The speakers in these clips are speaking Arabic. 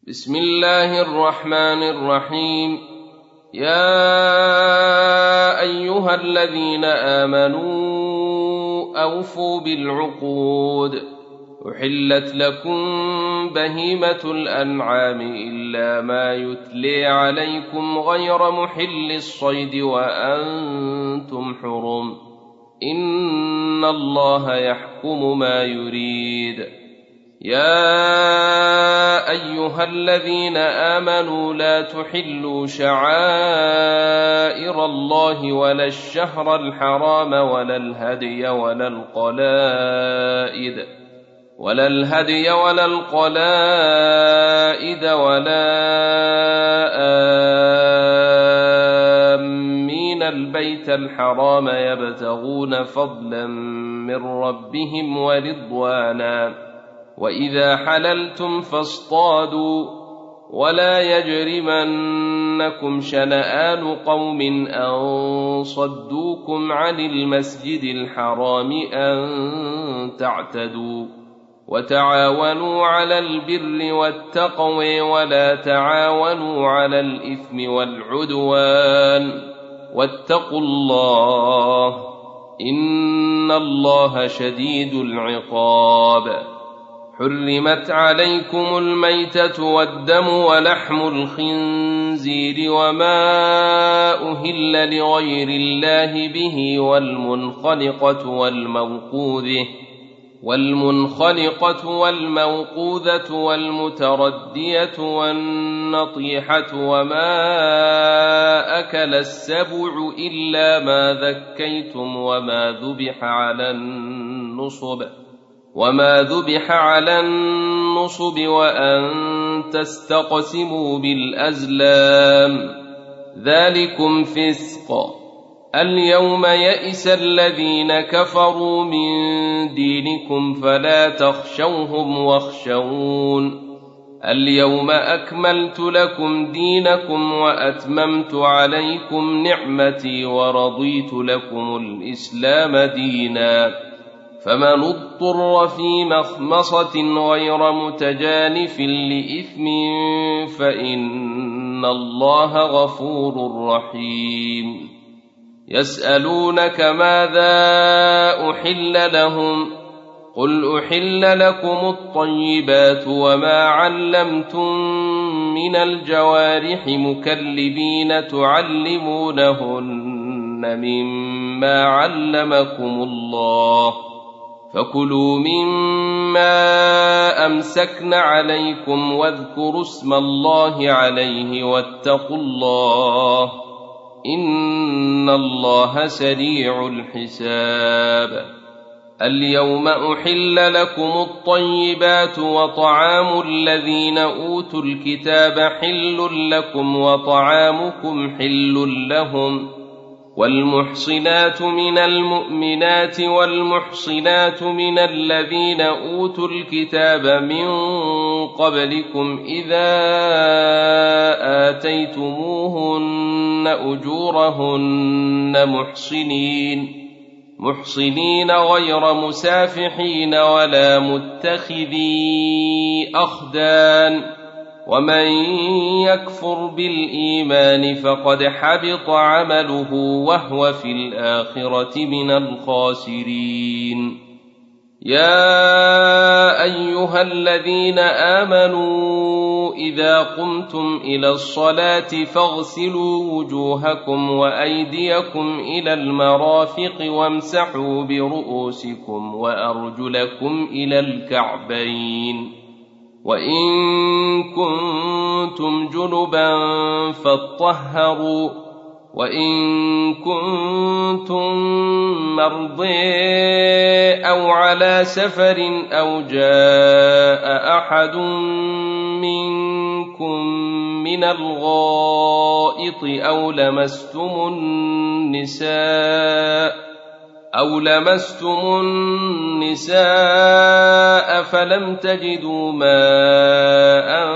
بسم الله الرحمن الرحيم. يا أيها الذين آمنوا أوفوا بالعقود، أحلت لكم بهيمة الأنعام إلا ما يتلي عليكم غير محل الصيد وأنتم حرم، إن الله يحكم ما يريد. يا أيها الذين آمنوا لا تحلوا شعائر الله ولا الشهر الحرام ولا الهدي ولا القلائد ولا آمين البيت الحرام يبتغون فضلا من ربهم ورضوانا، وإذا حللتم فاصطادوا، ولا يجرمنكم شنآن قوم أن صدوكم عن المسجد الحرام أن تعتدوا، وتعاونوا على البر والتقوى ولا تعاونوا على الإثم والعدوان، واتقوا الله إن الله شديد العقاب. حرمت عليكم الميتة والدم ولحم الخنزير وما أهل لغير الله به والمنخنقة والموقوذة والمتردية والنطيحة وما أكل السبع إلا ما ذكيتم وما ذبح على النصب وأن تستقسموا بالأزلام، ذلكم فسق. اليوم يئس الذين كفروا من دينكم فلا تخشوهم واخشون، اليوم أكملت لكم دينكم وأتممت عليكم نعمتي ورضيت لكم الإسلام دينا، فمن اضطر في مخمصة غير متجانف لإثم فإن الله غفور رحيم. يسألونك ماذا أحل لهم، قل أحل لكم الطيبات وما علمتم من الجوارح مكلبين تعلمونهن مما علمكم الله، فكلوا مما أمسكن عليكم واذكروا اسم الله عليه واتقوا الله إن الله سريع الحساب. اليوم أحل لكم الطيبات وطعام الذين أوتوا الكتاب حل لكم وطعامكم حل لهم، والمحصنات من المؤمنات والمحصنات من الذين أوتوا الكتاب من قبلكم إذا آتيتموهن أجورهن محصنين غير مسافحين ولا متخذي أخدان، ومن يكفر بالإيمان فقد حبط عمله وهو في الآخرة من الخاسرين. يا أيها الذين آمنوا إذا قمتم إلى الصلاة فاغسلوا وجوهكم وأيديكم إلى المرافق وامسحوا برؤوسكم وأرجلكم إلى الكعبين، وإن كنتم جنبا فاطهروا، وإن كنتم مرضى أو على سفر أو جاء أحد منكم من الغائط أو لمستم النساء فلم تجدوا ماء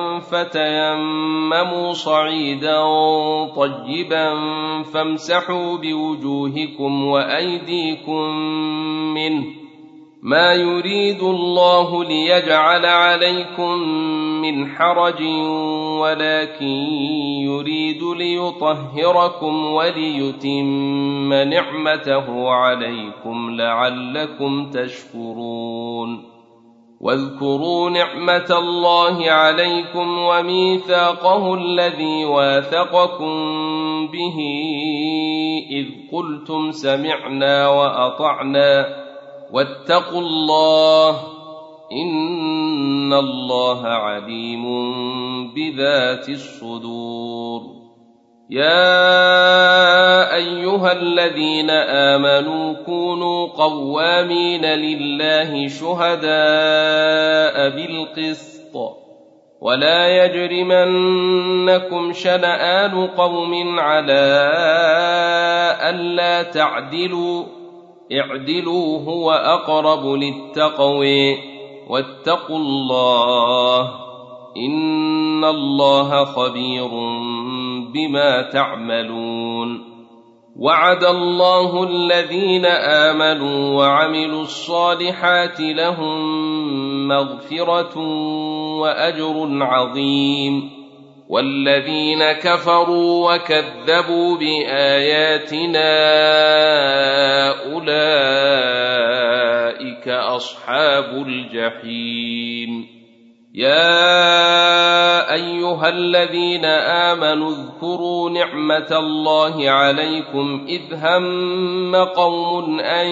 فتيمموا صعيدا طيبا فامسحوا بوجوهكم وأيديكم منه ما يريد الله ليجعل عليكم من حرج ولكن يريد ليطهركم وليتم نعمته عليكم لعلكم تشكرون واذكروا نعمة الله عليكم وميثاقه الذي واثقكم به إذ قلتم سمعنا وأطعنا واتقوا الله إن الله عليم بذات الصدور يا أيها الذين آمنوا كونوا قوامين لله شهداء بالقسط ولا يجرمنكم شنآن قوم على ألا تعدلوا اعدلوا هو أقرب للتقوى واتقوا الله إن الله خبير بما تعملون وعد الله الذين آمنوا وعملوا الصالحات لهم مغفرة وأجر عظيم والذين كفروا وكذبوا بآياتنا أولئك أصحاب الجحيم يا أيها الذين آمنوا اذكروا نعمة الله عليكم إذ هم قوم أن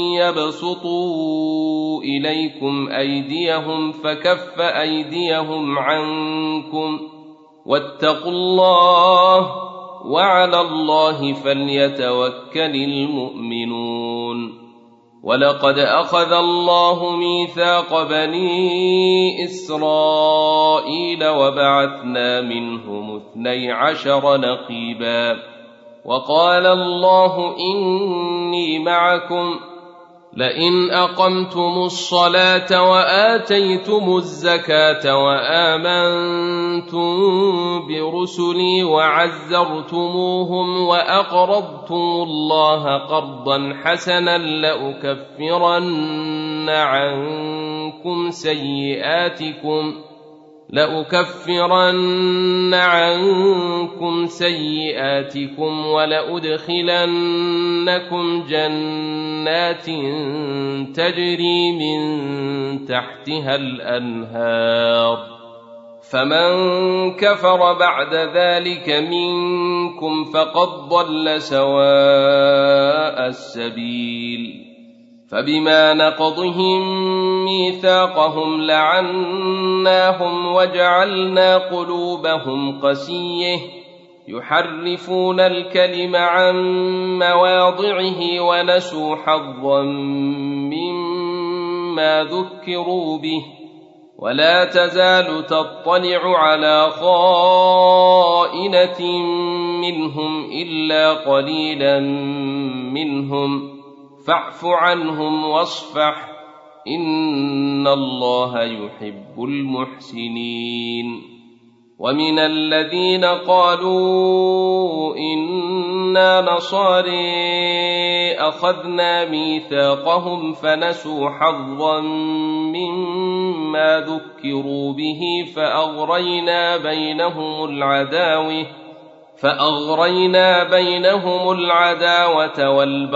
يبسطوا إليكم أيديهم فكف أيديهم عنكم واتقوا الله وعلى الله فليتوكل المؤمنون ولقد أخذ الله ميثاق بني إسرائيل وبعثنا منهم 12 نقيبا وقال الله إني معكم لئن أقمتم الصلاة وآتيتم الزكاة وآمنتم برسلي وعزرتموهم وأقرضتم الله قرضا حسنا لأكفرن عنكم سيئاتكم ولأدخلنكم جنات تجري من تحتها الأنهار فمن كفر بعد ذلك منكم فقد ضل سواء السبيل فبما نقضهم ميثاقهم لعناهم وجعلنا قلوبهم قسية يحرفون الكلم عن مواضعه ونسوا حظا مما ذكروا به ولا تزال تطلع على خائنة منهم إلا قليلا منهم فاعف عنهم واصفح إن الله يحب المحسنين ومن الذين قالوا إنا نصارى أخذنا ميثاقهم فنسوا حظا مما ذكروا به فأغرينا بينهم العداوة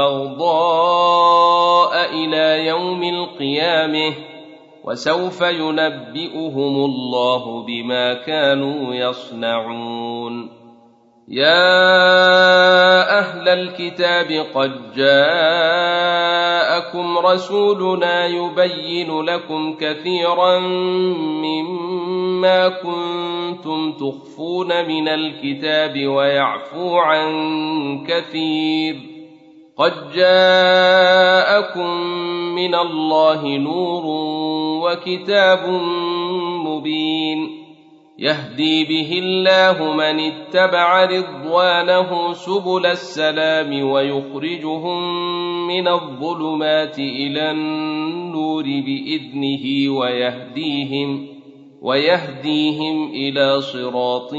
والبغضاء إلى يوم القيامة وسوف ينبئهم الله بما كانوا يصنعون يا أهل الكتاب قد جاءكم رسولنا يبين لكم كثيرا مما كنتم تخفون من الكتاب ويعفو عن كثير قد جاءكم من الله نور وكتاب مبين يهدي به الله من اتبع رضوانه سبل السلام ويخرجهم من الظلمات إلى النور بإذنه ويهديهم إلى صراط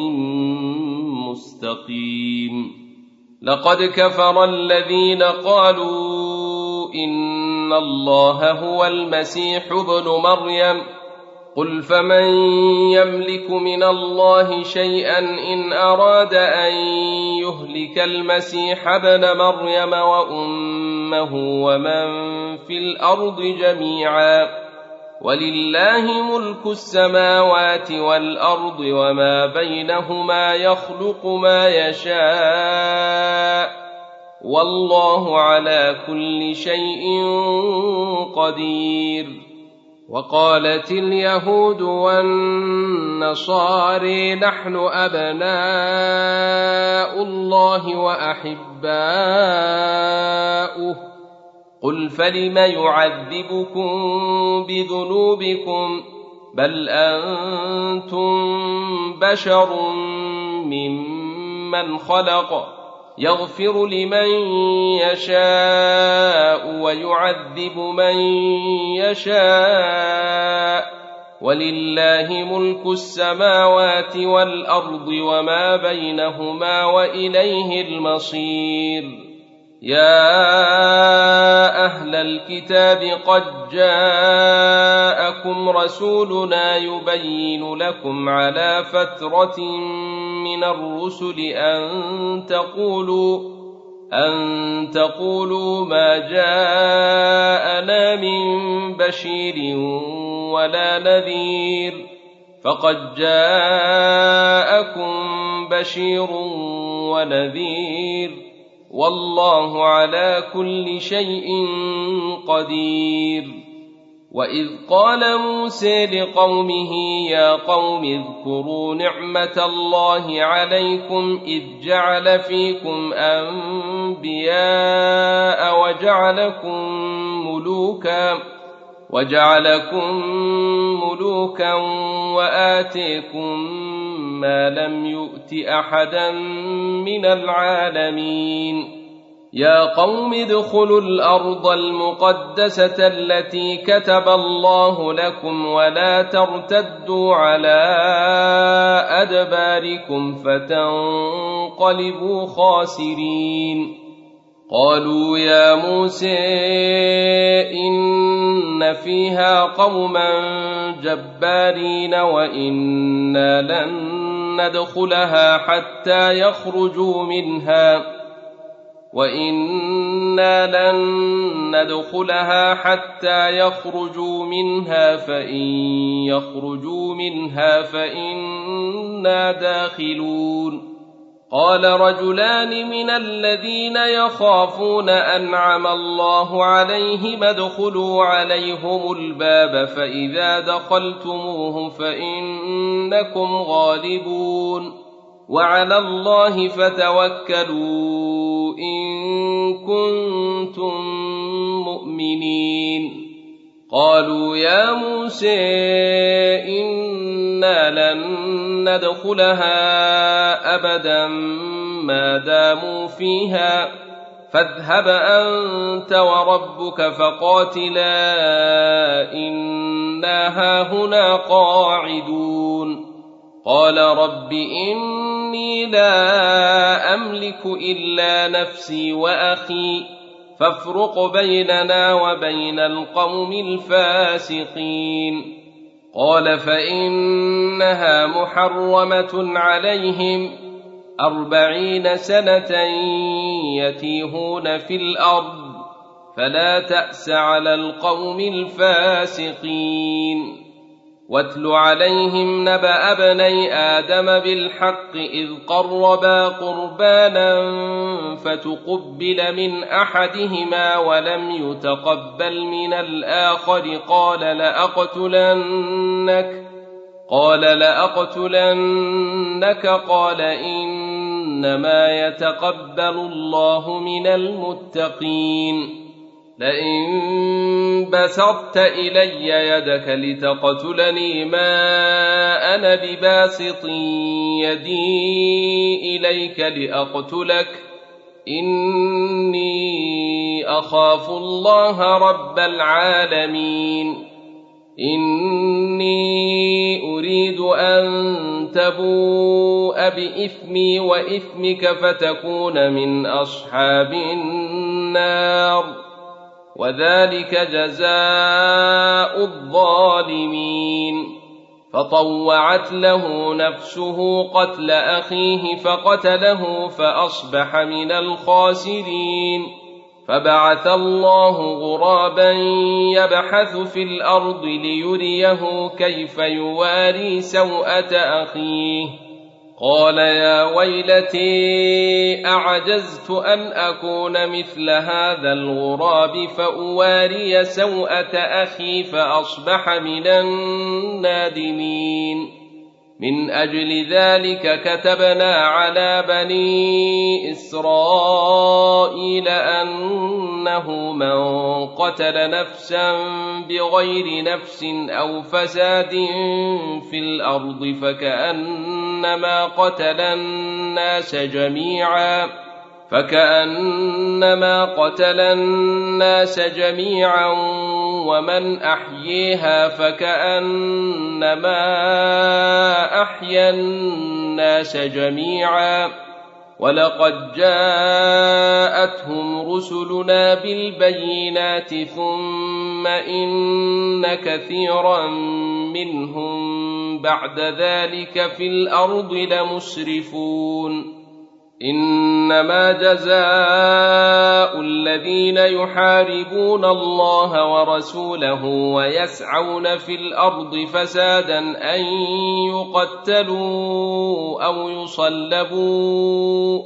مستقيم لقد كفر الذين قالوا إن إن الله هو المسيح ابن مريم قل فمن يملك من الله شيئا إن أراد أن يهلك المسيح ابن مريم وأمه ومن في الأرض جميعا ولله ملك السماوات والأرض وما بينهما يخلق ما يشاء والله على كل شيء قدير. وقالت اليهود والنصارى نحن أبناء الله وأحباؤه قل فلم يعذبكم بذنوبكم بل أنتم بشر ممن خلق يغفر لمن يشاء ويعذب من يشاء ولله ملك السماوات والأرض وما بينهما وإليه المصير. يا أهل الكتاب قد جاءكم رسولنا يبين لكم على فترة من الرسل أن تقولوا ما جاءنا من بشير ولا نذير فقد جاءكم بشير ونذير والله على كل شيء قدير. وإذ قال موسى لقومه يا قوم اذكروا نعمة الله عليكم إذ جعل فيكم أنبياء وجعلكم ملوكا وآتيكم ما لم يؤت أحدا من العالمين. يا قوم ادخلوا الأرض المقدسة التي كتب الله لكم ولا ترتدوا على أدباركم فتنقلبوا خاسرين. قالوا يا موسى إن فيها قوما جبارين وإنا لن ندخلها حتى يخرجوا منها فإن يخرجوا منها فإنا داخلون. قال رجلان من الذين يخافون أنعم الله عليهم ادخلوا عليهم الباب فإذا دخلتموه فإنكم غالبون وعلى الله فتوكلوا إن كنتم مؤمنين. قالوا يا موسى إنا لن ندخلها أبدا ما داموا فيها فاذهب أنت وربك فقاتلا إنا هاهنا قاعدون. قال رب إني لا أملك إلا نفسي وأخي فافرق بيننا وبين القوم الفاسقين. قال فإنها محرمة عليهم 40 سنة يتيهون في الأرض فلا تأس على القوم الفاسقين. واتل عليهم نبأ ابني آدم بالحق إذ قربا قربانا فتقبل من أحدهما ولم يتقبل من الآخر قال لأقتلنك قال إنما يتقبل الله من المتقين. لئن بسطت إلي يدك لتقتلني ما أنا بباسط يدي إليك لأقتلك إني أخاف الله رب العالمين. إني أريد أن تبوء بإثمي وإثمك فتكون من أصحاب النار وذلك جزاء الظالمين. فطوعت له نفسه قتل أخيه فقتله فأصبح من الخاسرين. فبعث الله غرابا يبحث في الأرض ليريه كيف يواري سوءة أخيه، قال يا ويلتي أعجزت أن أكون مثل هذا الغراب فأواري سوءة أخي فأصبح من النادمين. من أجل ذلك كتبنا على بني إسرائيل أنه من قتل نفسا بغير نفس أو فساد في الأرض فكأنما قتل الناس جميعا ومن أحييها فكأنما أحيا الناس جميعا. ولقد جاءتهم رسلنا بالبينات ثم إن كثيرا منهم بعد ذلك في الأرض لمسرفون. إنما جزاء الذين يحاربون الله ورسوله ويسعون في الأرض فسادا أن يقتلوا أو يصلبوا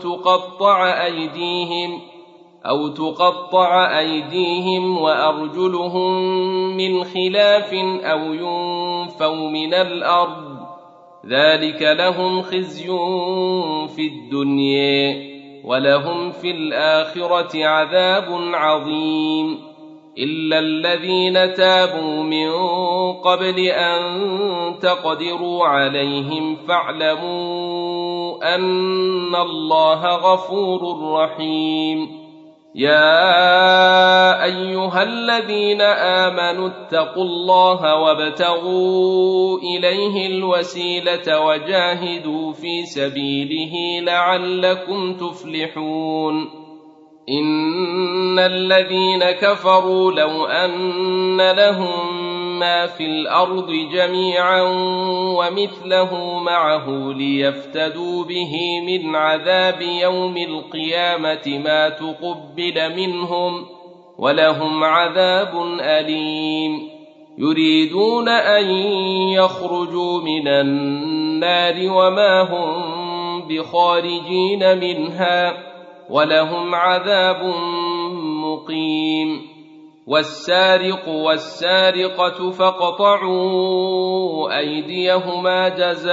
أو تقطع أيديهم وأرجلهم من خلاف أو ينفوا من الأرض، ذلك لهم خزي في الدنيا ولهم في الآخرة عذاب عظيم. إلا الذين تابوا من قبل أن تقدروا عليهم فاعلموا أن الله غفور رحيم. يا أيها الذين آمنوا اتقوا الله وابتغوا إليه الوسيلة وجاهدوا في سبيله لعلكم تفلحون. إن الذين كفروا لو أن لهم ما في الأرض جميعا ومثله معه ليفتدوا به من عذاب يوم القيامة ما تقبل منهم ولهم عذاب أليم. يريدون أن يخرجوا من النار وما هم بخارجين منها ولهم عذاب مقيم. والسارق والسارقة فاقطعوا أيديهما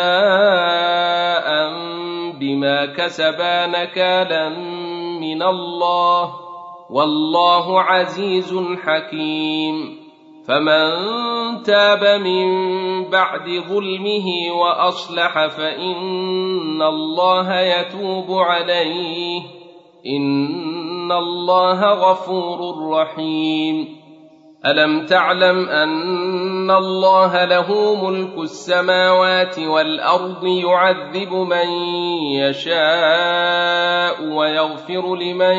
جزاء بما كسبا نكالا من الله والله عزيز حكيم. فمن تاب من بعد ظلمه وأصلح فإن الله يتوب عليه إن الله غفور رحيم. ألم تعلم أن الله له ملك السماوات والأرض يعذب من يشاء ويغفر لمن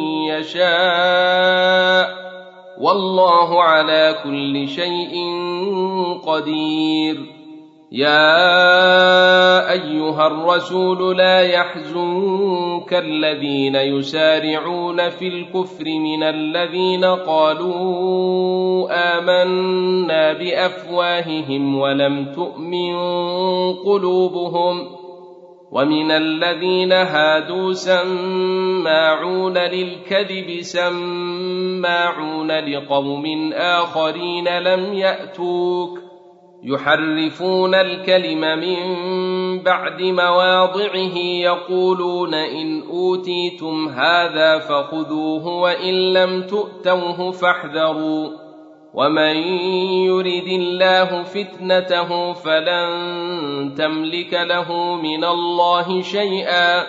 يشاء والله على كل شيء قدير. يا أيها الرسول لا يحزنك الذين يسارعون في الكفر من الذين قالوا آمنا بأفواههم ولم تؤمن قلوبهم ومن الذين هادوا سماعون للكذب سماعون لقوم آخرين لم يأتوك يحرفون الكلم من بعد مواضعه يقولون إن أوتيتم هذا فخذوه وإن لم تؤتوه فاحذروا ومن يرد الله فتنته فلن تملك له من الله شيئا.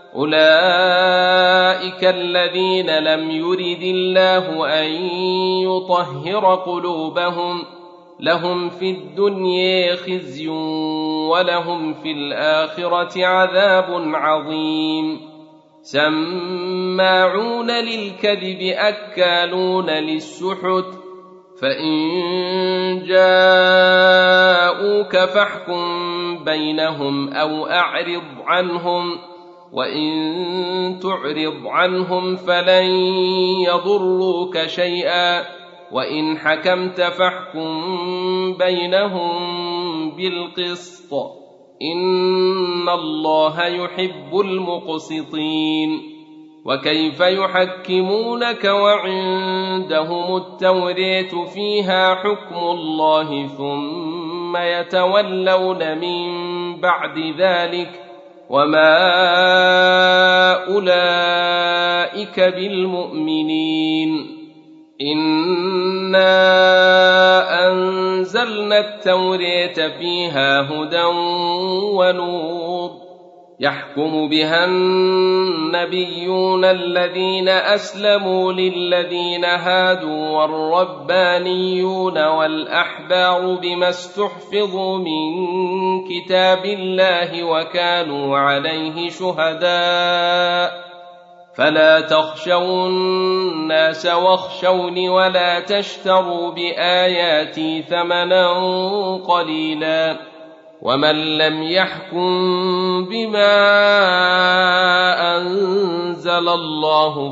أولئك الذين لم يرد الله أن يطهر قلوبهم لهم في الدنيا خزي ولهم في الآخرة عذاب عظيم. سماعون للكذب أكالون للسحت فإن جاءوك فاحكم بينهم أو أعرض عنهم وإن تعرض عنهم فلن يضروك شيئا وإن حكمت فاحكم بينهم بالقسط إن الله يحب المقسطين وكيف يحكمونك وعندهم التوراة فيها حكم الله ثم يتولون من بعد ذلك وما أولئك بالمؤمنين إنا أنزلنا التوراة فيها هدى ونور يحكم بها النبيون الذين أسلموا للذين هادوا والربانيون والأحبار بما استحفظوا من كتاب الله وكانوا عليه شهداء فلا تخشوا الناس واخشوني ولا تشتروا بآياتي ثمنا قليلا ومن لم يحكم بما أنزل الله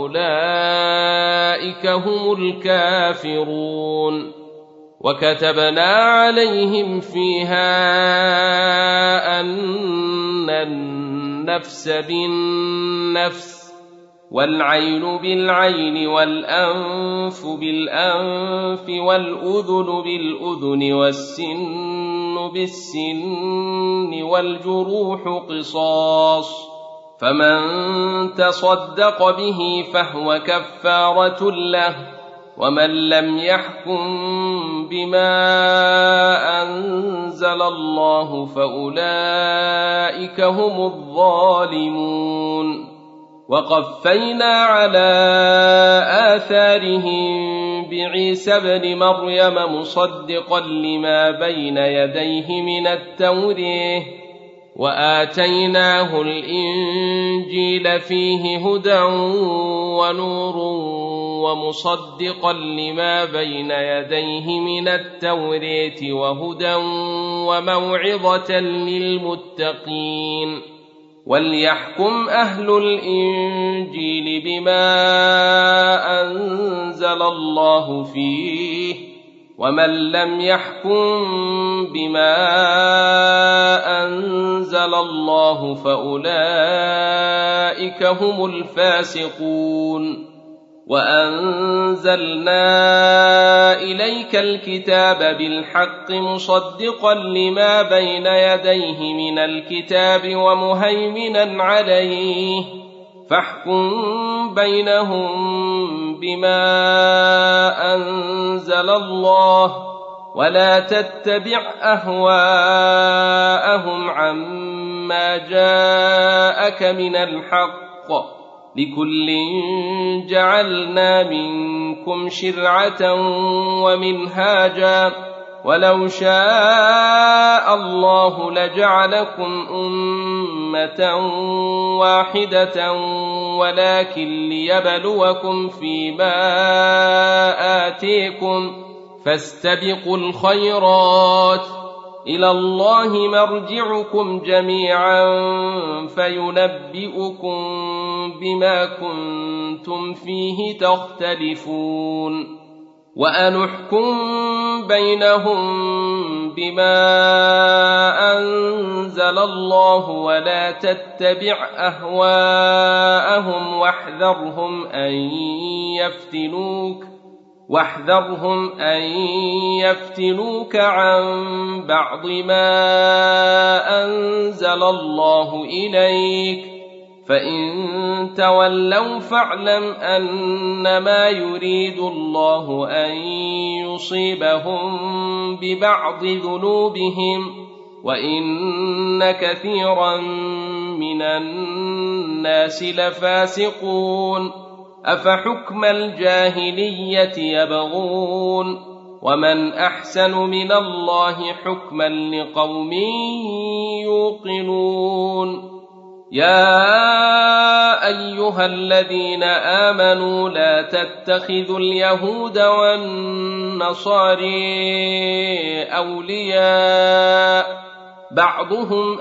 فأولئك هم الكافرون وكتبنا عليهم فيها أن النفس بالنفس والعين بالعين والأنف بالأنف والأذن بالأذن والسن بالسن والجروح قصاص فمن تصدق به فهو كفارة له ومن لم يحكم بما أنزل الله فأولئك هم الظالمون وقفينا على آثارهم بعيسى ابن مريم مصدقا لما بين يديه من التوراة وآتيناه الإنجيل فيه هدى ونور ومصدقا لما بين يديه من التوراة وهدى وموعظة للمتقين وليحكم أهل الإنجيل بما أنزل الله فيه ومن لم يحكم بما أنزل الله فأولئك هم الفاسقون وأنزلنا إليك الكتاب بالحق مصدقا لما بين يديه من الكتاب ومهيمنا عليه فاحكم بينهم بما أنزل الله ولا تتبع أهواءهم عما جاءك من الحق لكل جعلنا منكم شرعة ومنهاجا ولو شاء الله لجعلكم أمة واحدة ولكن ليبلوكم فيما آتيكم فاستبقوا الخيرات إلى الله مرجعكم جميعا فينبئكم بما كنتم فيه تختلفون وأنحكم بينهم بما أنزل الله ولا تتبع أهواءهم واحذرهم أن يفتنوك عن بعض ما أنزل الله إليك فإن تولوا فاعلم أنما يريد الله أن يصيبهم ببعض ذنوبهم وإن كثيرا من الناس لفاسقون أفحكم الجاهلية يبغون ومن أحسن من الله حكما لقوم يوقنون يا أيها الذين آمنوا لا تتخذوا اليهود والنصارى أولياء بعضهم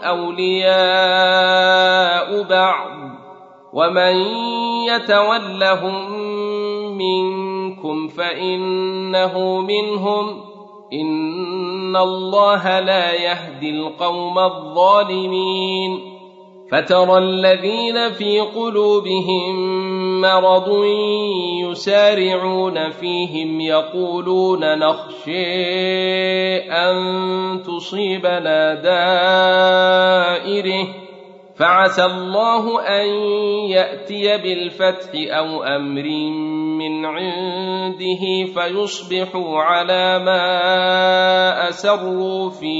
أولياء بعض ومن يتولهم منكم فإنه منهم إن الله لا يهدي القوم الظالمين فترى الذين في قلوبهم مرض يسارعون فيهم يقولون نخشى أن تصيبنا دائرة فعسى الله أن يأتي بالفتح أو أمر من عنده فيصبحوا على ما أسروا في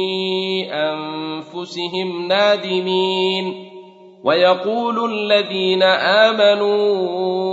أنفسهم نادمين ويقول الذين آمنوا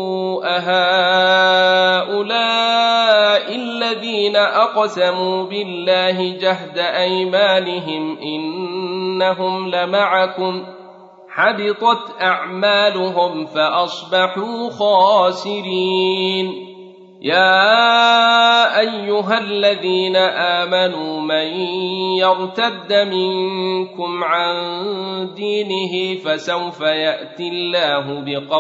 أهؤلاء الذين أقسموا بالله جهد أيمانهم إنهم لمعكم حبطت أعمالهم فأصبحوا خاسرين يا أيها الذين آمنوا من يرتد منكم عن دينه فسوف يأتي الله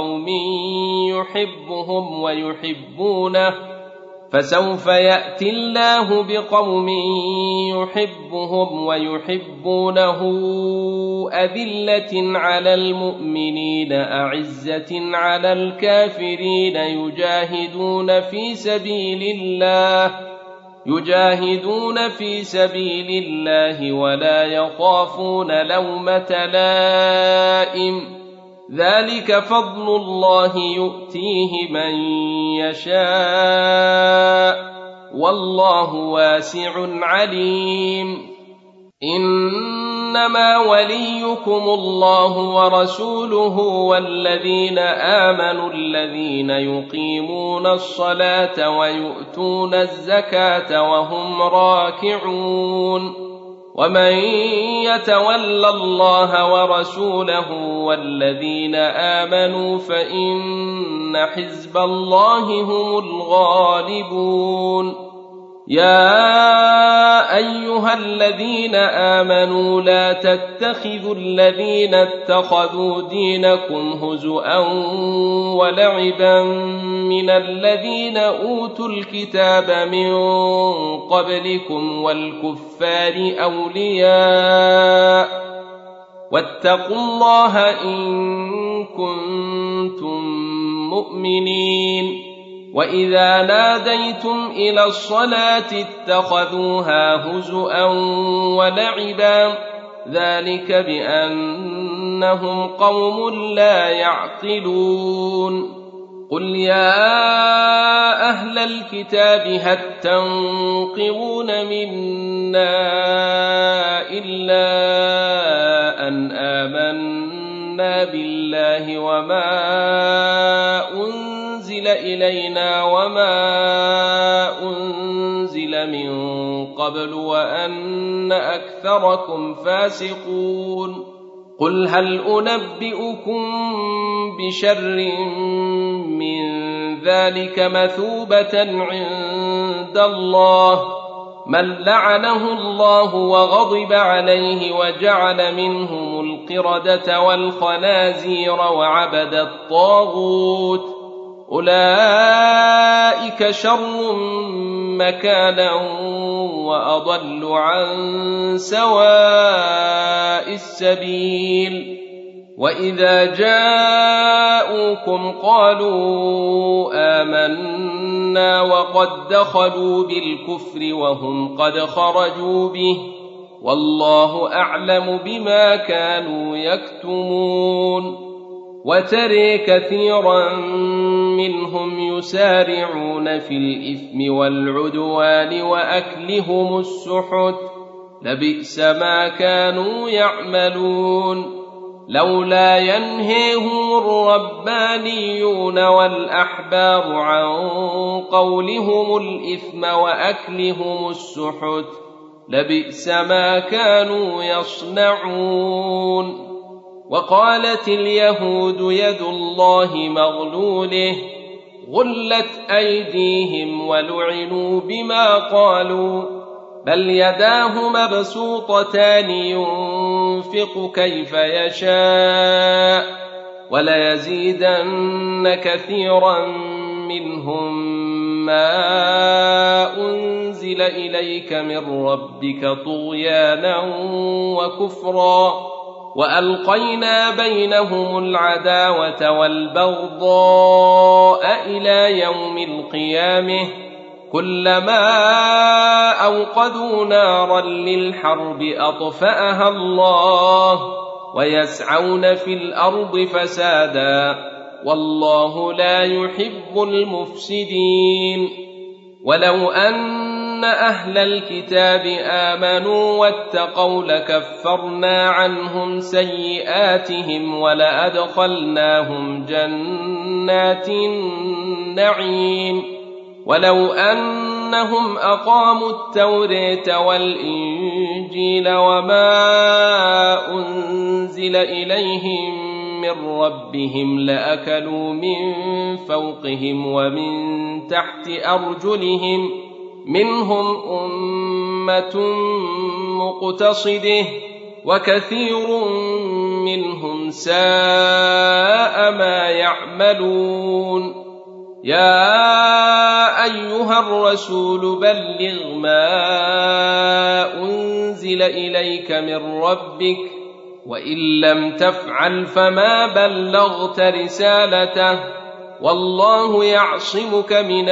بقوم يحبهم ويحبونه أذلة على المؤمنين أعزة على الكافرين يجاهدون في سبيل الله ولا يخافون لومة لائم ذلك فضل الله يؤتيه من يشاء والله واسع عليم إنما وليكم الله ورسوله والذين آمنوا الذين يقيمون الصلاة ويؤتون الزكاة وهم راكعون ومن يتول الله ورسوله والذين آمنوا فإن حزب الله هم الغالبون يا أيها الذين آمنوا لا تتخذوا الذين اتخذوا دينكم هزؤا ولعبا من الذين أوتوا الكتاب من قبلكم والكفار أولياء واتقوا الله إن كنتم مؤمنين وإذا ناديتم إلى الصلاة اتخذوها هزؤا ولعبا ذلك بأنهم قوم لا يعقلون قل يا أهل الكتاب هل تنقمون منا إلا أن آمنا بالله وما أنزل إلينا وما أنزل من قبل وأن أكثركم فاسقون قل هل أنبئكم بشر من ذلك مثوبة عند الله من لعنه الله وغضب عليه وجعل منهم القردة والخنازير وعبد الطاغوت أولئك شر مكانا وأضل عن سواء السبيل وإذا جاءوكم قالوا آمنا وقد دخلوا بالكفر وهم قد خرجوا به والله أعلم بما كانوا يكتمون وترى كثيرا منهم يسارعون في الإثم والعدوان وأكلهم السحت لبئس ما كانوا يعملون لولا ينهيهم الربانيون والأحبار عن قولهم الإثم وأكلهم السحت لبئس ما كانوا يصنعون وقالت اليهود يد الله مغلوله غلت أيديهم ولعنوا بما قالوا بل يداه مبسوطتان ينفق كيف يشاء وليزيدن كثيرا منهم ما أنزل إليك من ربك طغيانا وكفرا وألقينا بينهم العداوة والبغضاء إلى يوم القيامة كلما أوقدوا نارا للحرب أطفأها الله ويسعون في الأرض فسادا والله لا يحب المفسدين ولو أن أهل الكتاب آمنوا واتقوا لكفرنا عنهم سيئاتهم ولأدخلناهم جنات النعيم ولو أنهم أقاموا التوراة والإنجيل وما أنزل إليهم من ربهم لأكلوا من فوقهم ومن تحت أرجلهم منهم أمة مقتصده وكثير منهم ساء ما يعملون يا أيها الرسول بلغ ما أنزل إليك من ربك وإن لم تفعل فما بلغت رسالته والله يعصمك من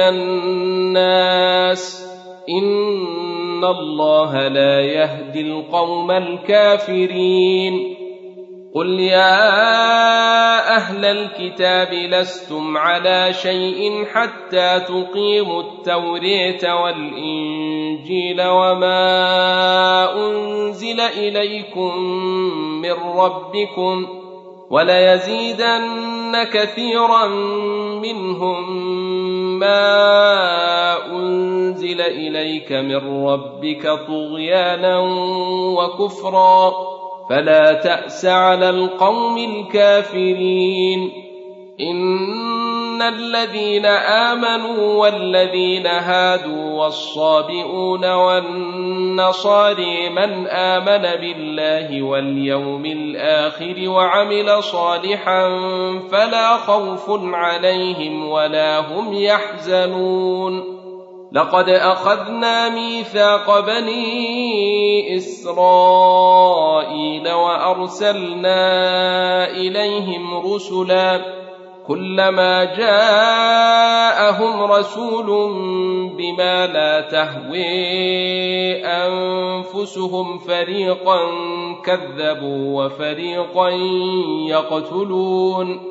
الناس إن الله لا يهدي القوم الكافرين قل يا أهل الكتاب لستم على شيء حتى تقيموا التوراة والإنجيل وما أنزل إليكم من ربكم وليزيدن كثيرا منهم ما أنزل إليك من ربك طغيانا وكفرا فلا تأس على القوم الكافرين إن الذين آمنوا والذين هادوا والصابئون والنصاري من آمن بالله واليوم الآخر وعمل صالحا فلا خوف عليهم ولا هم يحزنون لقد أخذنا ميثاق بني إسرائيل وأرسلنا إليهم رسلا كلما جاءهم رسول بما لا تهوي أنفسهم فريقا كذبوا وفريقا يقتلون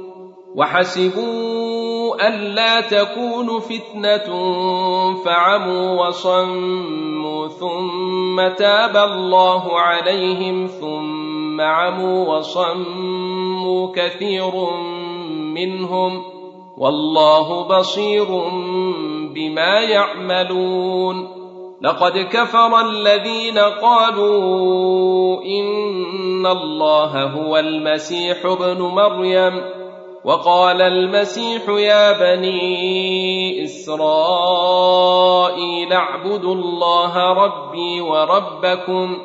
وحسبوا ألا تكون فتنة فعموا وصموا ثم تاب الله عليهم ثم عموا وصموا كثير منهم والله بصير بما يعملون لقد كفر الذين قالوا إن الله هو المسيح ابن مريم وقال المسيح يا بني إسرائيل اعبدوا الله ربي وربكم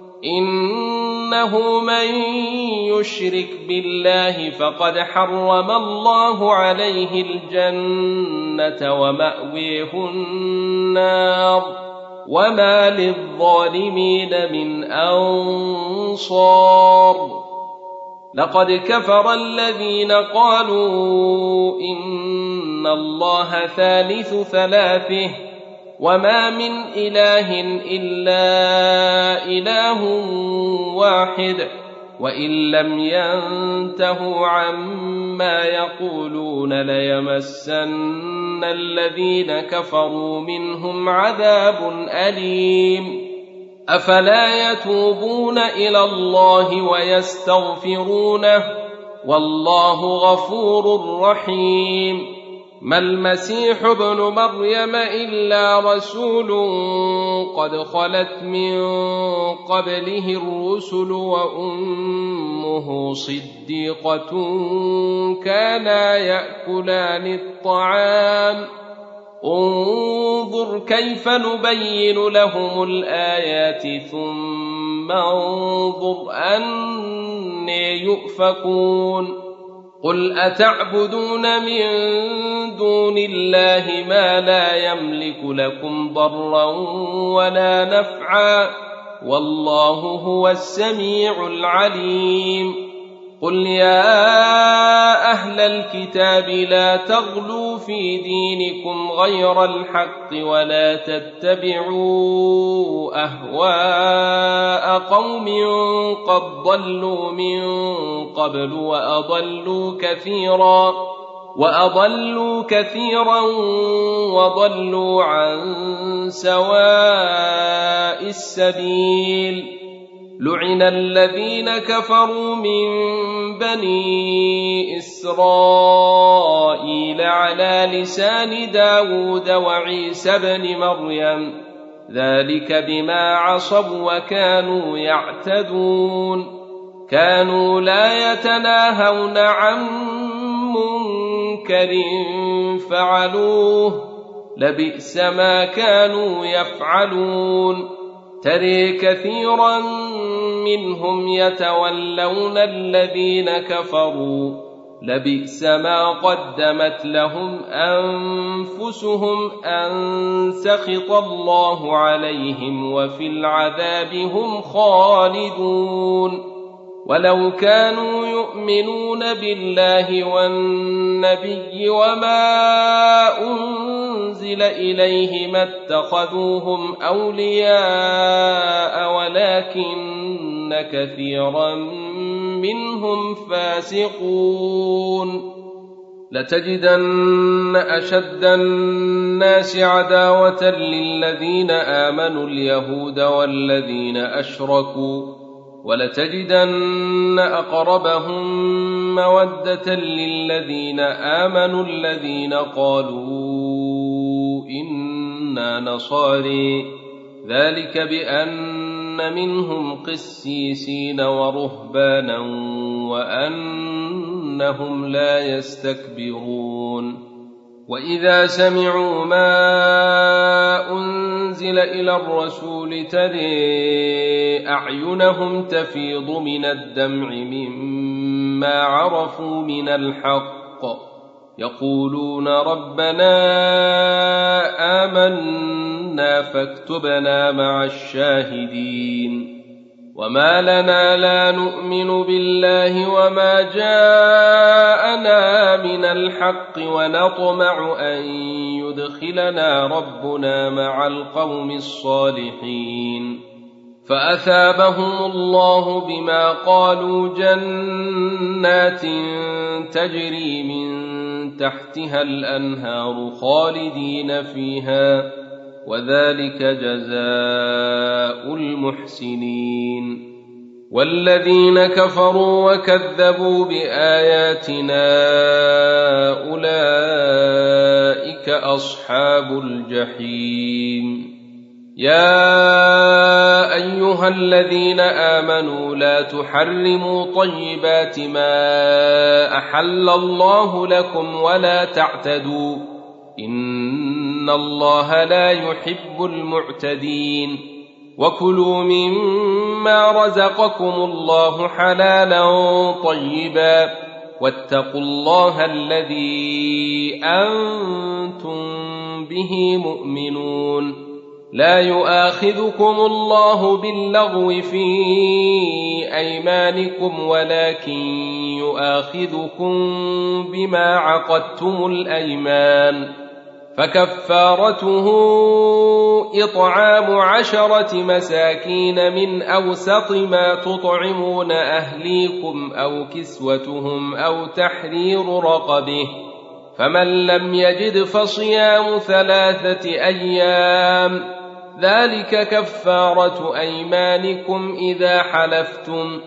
إنه من يشرك بالله فقد حرم الله عليه الجنة ومأويه النار وما للظالمين من أنصار لقد كفر الذين قالوا إن الله ثالث ثلاثه وما من إله إلا إله واحد وإن لم ينتهوا عما يقولون ليمسن الذين كفروا منهم عذاب أليم أفلا يتوبون إلى الله ويستغفرونه والله غفور رحيم ما المسيح ابن مريم إلا رسول قد خلت من قبله الرسل وأمه وأمه صديقة كانا يأكلان الطعام انظر كيف نبين لهم الآيات ثم انظر أنى يؤفكون قل أتعبدون من دون الله ما لا يملك لكم ضرا ولا نفعا والله هو السميع العليم قل يا أهل الكتاب لا تغلوا في دينكم غير الحق ولا تتبعوا أهواء قوم قد ضلوا من قبل وأضلوا كثيرا وضلوا عن سواء السبيل لعن الذين كفروا من بني إسرائيل على لسان داود وعيسى بن مريم ذلك بما عصوا وكانوا يعتدون كانوا لا يتناهون عن منكر فعلوه لبئس ما كانوا يفعلون ترى كثيرا منهم يتولون الذين كفروا لبئس ما قدمت لهم أنفسهم أن سخط الله عليهم وفي العذاب هم خالدون ولو كانوا يؤمنون بالله والنبي وما أنزل إليه ما اتخذوهم أولياء ولكن كثيرا منهم فاسقون لتجدن أشد الناس عداوة للذين آمنوا اليهود والذين أشركوا ولتجدن أقربهم مودة للذين آمنوا الذين قالوا إنا نصارى ذلك بأن منهم قسيسين ورهبانا وأنهم لا يستكبرون وإذا سمعوا ما أنزل إلى الرسول ترى أعينهم تفيض من الدمع مما عرفوا من الحق يقولون ربنا آمنا فاكتبنا مع الشاهدين وما لنا لا نؤمن بالله وما جاءنا من الحق ونطمع أن يدخلنا ربنا مع القوم الصالحين فأثابهم الله بما قالوا جنات تجري من تحتها الأنهار خالدين فيها وذلك جزاء المحسنين والذين كفروا وكذبوا بآياتنا أولئك أصحاب الجحيم يا أيها الذين آمنوا لا تحرموا طيبات ما أحل الله لكم ولا تعتدوا إن الله لا يحب المعتدين وكلوا مما رزقكم الله حلالا طيبا واتقوا الله الذي أنتم به مؤمنون لا يؤاخذكم الله باللغو في أيمانكم ولكن يؤاخذكم بما عقدتم الأيمان فكفارته إطعام 10 مساكين من أوسط ما تطعمون أهليكم أو كسوتهم أو تحرير رقبه فمن لم يجد فصيام 3 أيام ذلك كفارة أيمانكم إذا حلفتم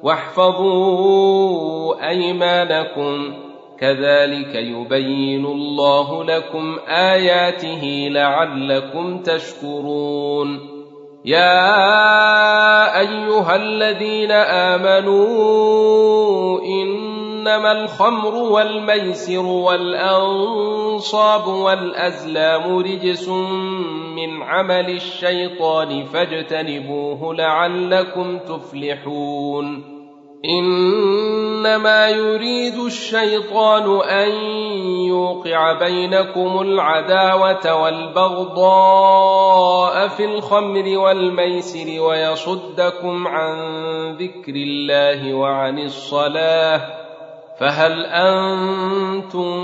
واحفظوا أيمانكم كذلك يبين الله لكم آياته لعلكم تشكرون يا أيها الذين آمنوا إنما الخمر والميسر والأنصاب والأزلام رجس من عمل الشيطان فاجتنبوه لعلكم تفلحون إنما يريد الشيطان أن يوقع بينكم العداوة والبغضاء في الخمر والميسر ويصدكم عن ذكر الله وعن الصلاة فهل أنتم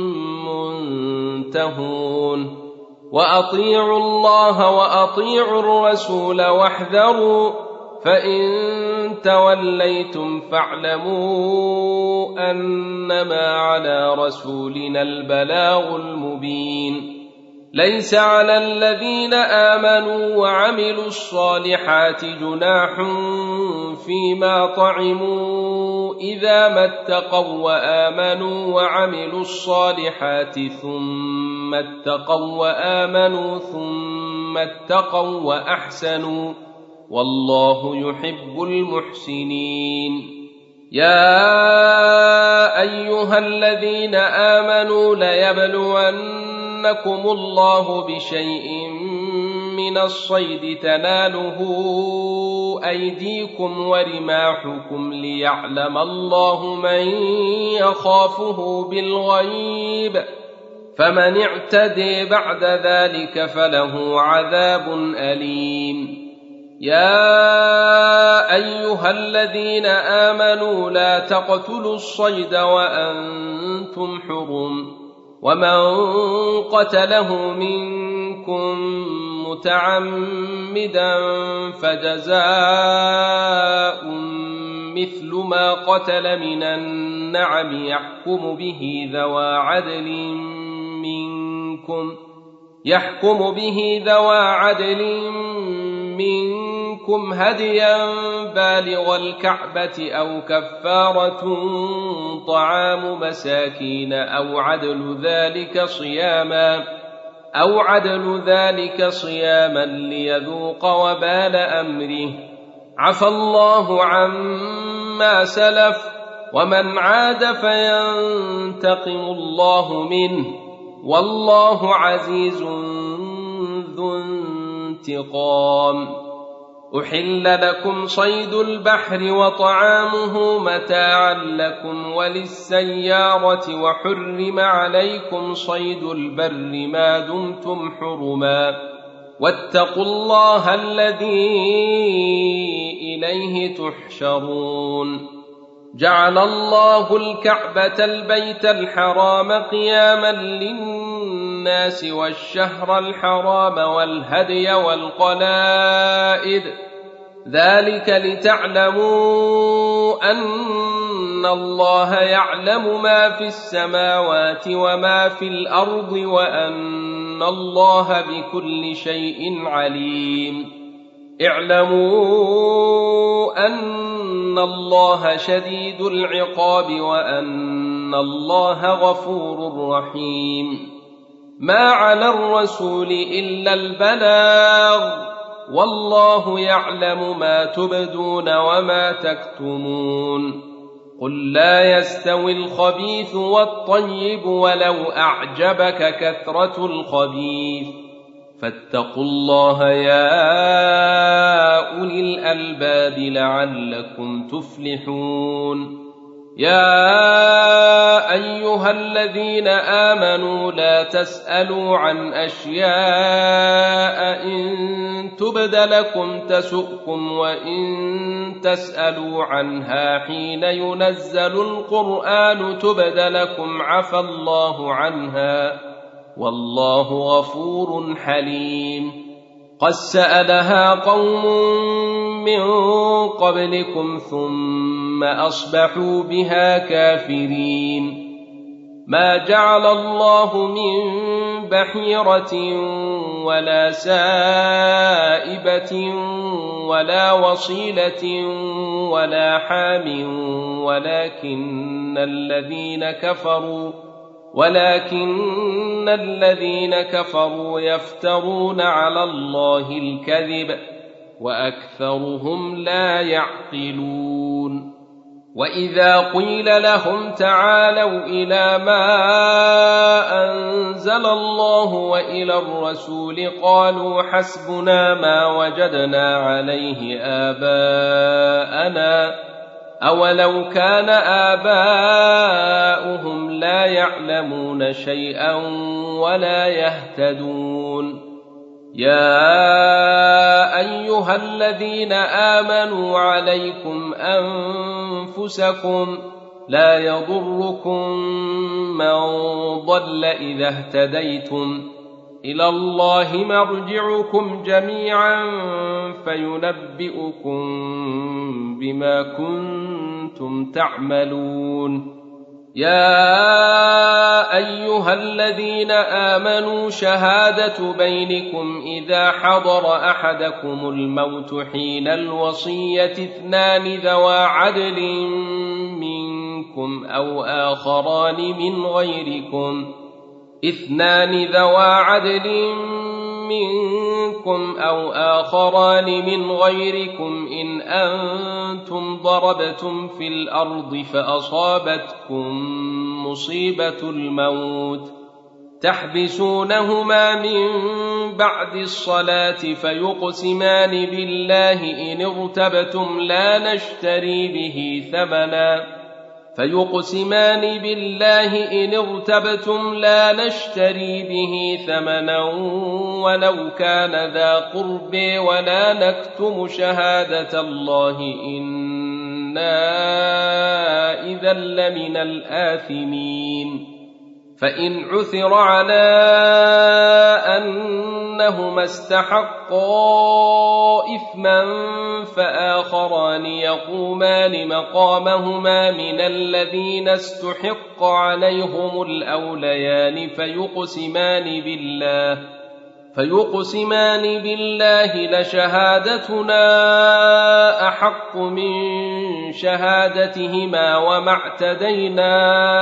منتهون وأطيعوا الله وأطيعوا الرسول واحذروا فإن توليتم فاعلموا أنما على رسولنا البلاغ المبين ليس على الذين آمنوا وعملوا الصالحات جناح فيما طعموا إذا ما اتقوا وآمنوا وعملوا الصالحات ثم اتقوا وآمنوا ثم اتقوا وأحسنوا والله يحب المحسنين يا أيها الذين آمنوا ليبلونكم الله بشيء من الصيد تناله أيديكم ورماحكم ليعلم الله من يخافه بالغيب فمن اعتدي بعد ذلك فله عذاب أليم يا أيها الذين آمنوا لا تقتلوا الصيد وأنتم حرم ومن قتله منكم متعمدا فجزاء مثل ما قتل من النعم يحكم به ذوى عدل منكم هديا بالغ الكعبة أو كفارة طعام مساكين أو عدل ذلك صياما ليذوق وبال أمره عفى الله عما سلف ومن عاد فينتقم الله منه والله عزيز ذو انتقام أحل لكم صيد البحر وطعامه متاعا لكم وللسيارة وحرم عليكم صيد البر ما دمتم حرما واتقوا الله الذي إليه تحشرون جعل الله الكعبة البيت الحرام قياما للناس والشهر الحرام والهدي والقلائد ذلك لتعلموا أن الله يعلم ما في السماوات وما في الأرض وأن الله بكل شيء عليم اعلموا أن الله شديد العقاب وأن الله غفور رحيم ما على الرسول إلا البلاغ والله يعلم ما تبدون وما تكتمون قل لا يستوي الخبيث والطيب ولو أعجبك كثرة الخبيث فاتقوا الله يا أولي الألباب لعلكم تفلحون يا أيها الذين آمنوا لا تسألوا عن أشياء إن تبد لكم تسؤكم وإن تسألوا عنها حين ينزل القرآن تبد لكم عفى الله عنها والله غفور حليم قد سألها قوم من قبلكم ثم أصبحوا بها كافرين ما جعل الله من بحيرة ولا سائبة ولا وصيلة ولا حام ولكن الذين كفروا يفترون على الله الكذب وأكثرهم لا يعقلون. وإذا قيل لهم تعالوا إلى ما أنزل الله وإلى الرسول قالوا حسبنا ما وجدنا عليه آباءنا أولو كان آباؤهم لا يعلمون شيئا ولا يهتدون. يا أيها الذين آمنوا عليكم أنفسكم لا يضركم من ضل إذا اهتديتم إلى الله مرجعكم جميعا فينبئكم بما كنتم تعملون. يا أيها الذين آمنوا شهادة بينكم إذا حضر أحدكم الموت حين الوصية 2 ذوى عدل منكم أو آخران من غيركم إن أنتم ضربتم في الأرض فأصابتكم مصيبة الموت تحبسونهما من بعد الصلاة فيقسمان بالله إن ارتبتم لا نشتري به ثمنا ولو كان ذا قرب ولا نكتم شهادة الله إنا إذا لمن الآثمين. فإن عثر على أنهما استحقا إثما فآخران يقومان مقامهما من الذين استحق عليهم الأوليان فيقسمان بالله لشهادتنا أحق من شهادتهما وما اعتدينا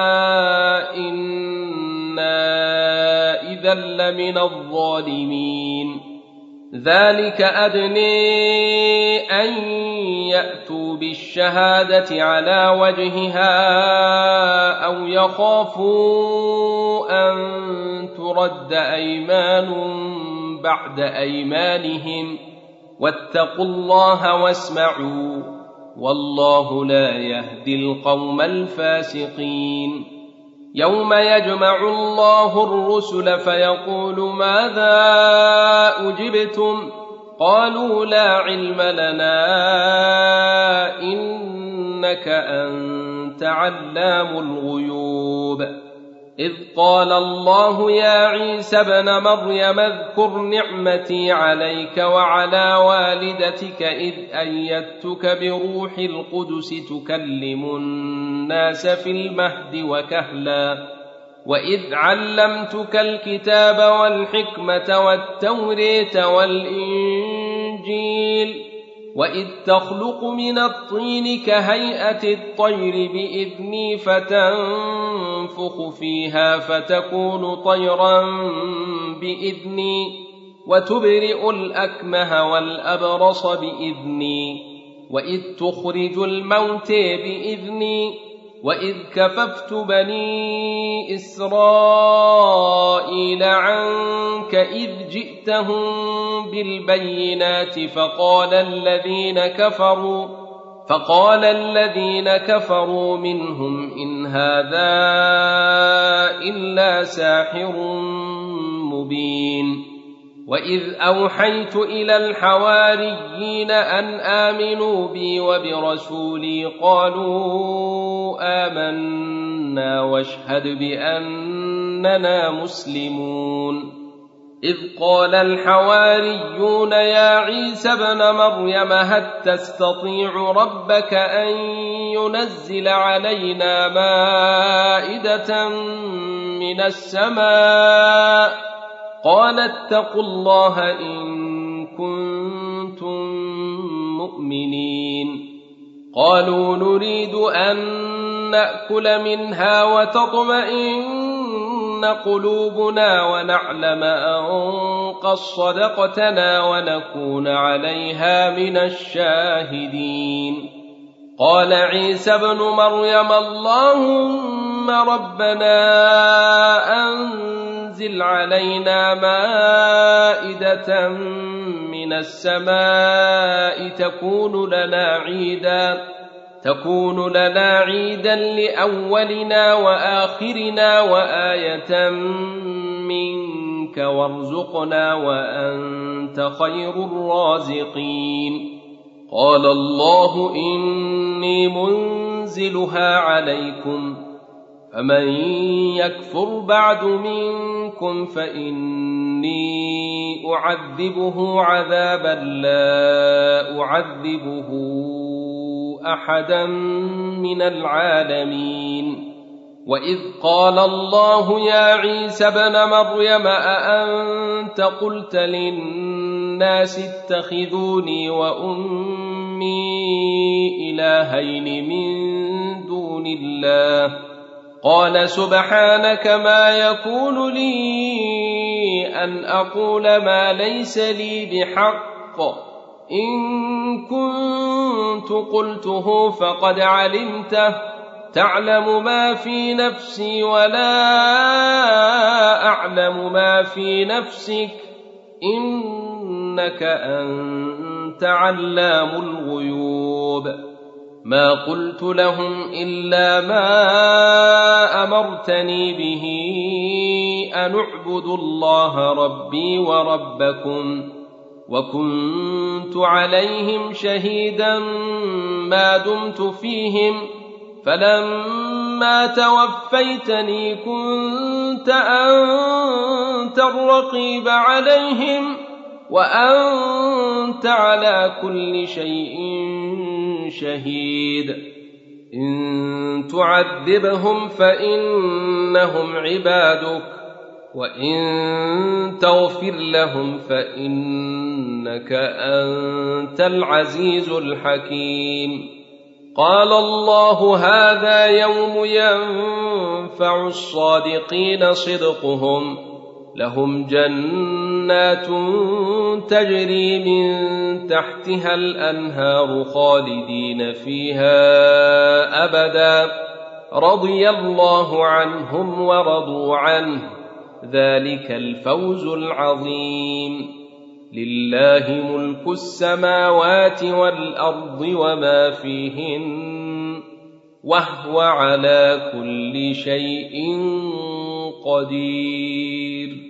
إنا إذا لمن الظالمين. ذلك أدني أن يأتوا بالشهادة على وجهها أو يخافوا أن ترد أيمان بعد أيمانهم واتقوا الله واسمعوا والله لا يهدي القوم الفاسقين. يوم يجمع الله الرسل فيقول ماذا أجبتم قالوا لا علم لنا إنك أنت علام الغيوب. إذ قال الله يا عيسى ابن مريم اذكر نعمتي عليك وعلى والدتك إذ أيدتك بروح القدس تكلم الناس في المهد وكهلا وإذ علمتك الكتاب والحكمة والتوريت والإنجيل وإذ تخلق من الطين كهيئة الطير بإذني فتنفخ فيها فتكون طيرا بإذني وتبرئ الأكمه والأبرص بإذني وإذ تخرج الموت بإذني وإذ كففت بني إسرائيل عنك إذ جئتهم بالبينات فقال الذين كفروا منهم إن هذا إلا ساحر مبين. وإذ أوحيت إلى الحواريين أن آمنوا بي وبرسولي قالوا آمنا واشهد بأننا مسلمون. إذ قال الحواريون يا عيسى ابن مريم هل تستطيع ربك أن ينزل علينا مائدة من السماء قال اتقوا الله إن كنتم مؤمنين. قالوا نريد أن نأكل منها وتطمئن قلوبنا ونعلم أن قد صدقتنا ونكون عليها من الشاهدين. قال عيسى ابن مريم اللهم ربنا أنزل علينا مائدة من السماء تكون لنا عيدا لأولنا وآخرنا وآية منك وارزقنا وأنت خير الرازقين. قال الله إني منزلها عليكم فمن يكفر بعد منكم فإني أعذبه عذابا لا أعذبه أحدا من العالمين. وإذ قال الله يا عيسى ابن مريم أأنت قلت للناس اتخذوني وأمي إلهين من دون الله قال سبحانك ما يكون لي أن أقول ما ليس لي بحق إن كنت قلته فقد علمته تعلم ما في نفسي ولا أعلم ما في نفسك إنك أنت علام الغيوب. ما قلت لهم إلا ما أمرتني به أن اعبدوا الله ربي وربكم وكنت عليهم شهيدا ما دمت فيهم فلما توفيتني كنت أنت الرقيب عليهم وأنت على كل شيء شهيد. إن تعذبهم فإنهم عبادك وإن تغفر لهم فإنك أنت العزيز الحكيم. قال الله هذا يوم ينفع الصادقين صدقهم لهم جنات تجري من تحتها الأنهار خالدين فيها أبدا رضي الله عنهم ورضوا عنه ذلك الفوز العظيم. لله ملك السماوات والأرض وما فيهن وهو على كل شيء قدير.